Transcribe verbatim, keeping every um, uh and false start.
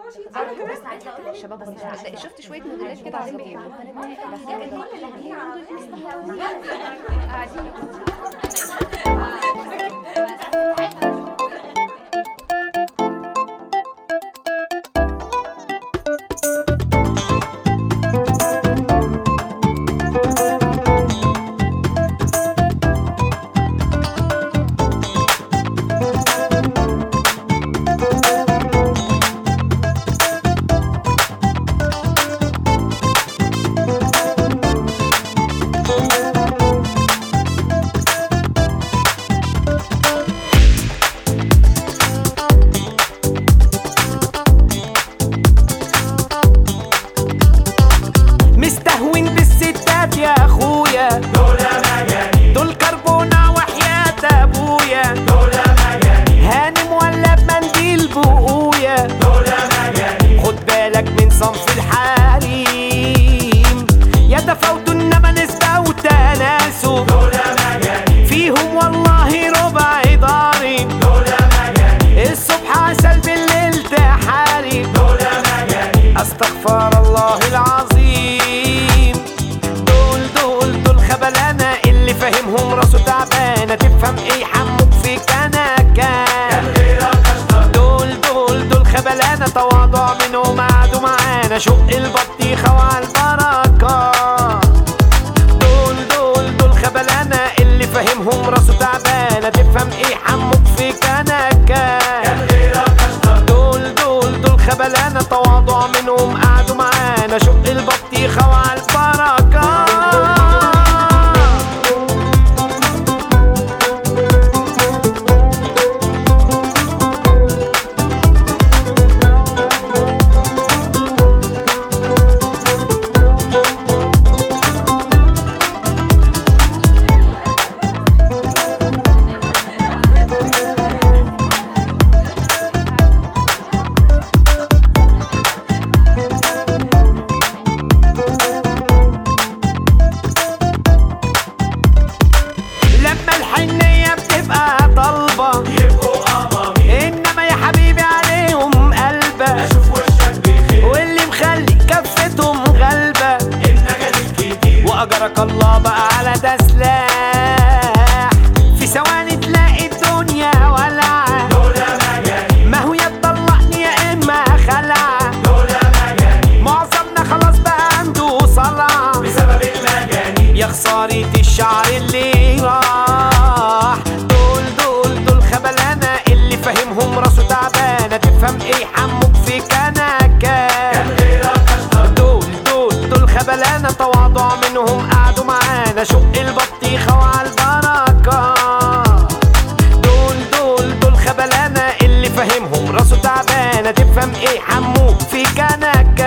الشباب والنساء شفت شويه موديلات كده قاعدين بيعملوا يا اخويا دول مجانين، دول كربونة وحياة ابويا، دول مجانين، هانم ولا بمنديل بقويا، دول مجانين، خد بالك من صنف الحريم، يتفاوتوا انما نسبة وتناسب، دول مجانين، فيهم والله ربع ضارب، دول مجانين، الصبح عسل بالليل تحارب، دول مجانين، استغفر الله العظيم، خبلانة اللي فاهمهم راسه تعبانة، تفهم ايه حموك في كنكة، دول دول دول خبلانة تواضع منهم قعدوا معانا، شق البطيخة وعلى البركة، دول دول دول خبلانة اللي فاهمهم راسه تعبانة، تفهم ايه حموك في كنكة، دول دول دول خبلانة تواضع منهم قعدوا معانا، شق البطيخة وعلى البركة. الحنية بتبقى طالبة يبقوا قمامين، انما يا حبيبي عليهم قلبة، اشوف وشك بخير، واللي مخلي كفتهم غلبة النجد الكتير، واجرك الله بقى على ده سلاح، في ثواني تلاقي الدنيا ولعة، دول مجانين، ما هو يا تطلقني يا اما خلعة، دول مجانين، معظمنا خلاص بقى عنده صلع بسبب المجانين، يا خسارة الشعر اللي راح، دول دول دول خبلانة اللي فاهمهم راسه تعبانة، تفهم ايه حموك في كنكة، دول دول دول خبلانة تواضع منهم قعدوا معانا، شق البطيخة وعلى البركة، دول دول دول خبلانة اللي فاهمهم راسه تعبانة، تفهم ايه حموك في كنكة.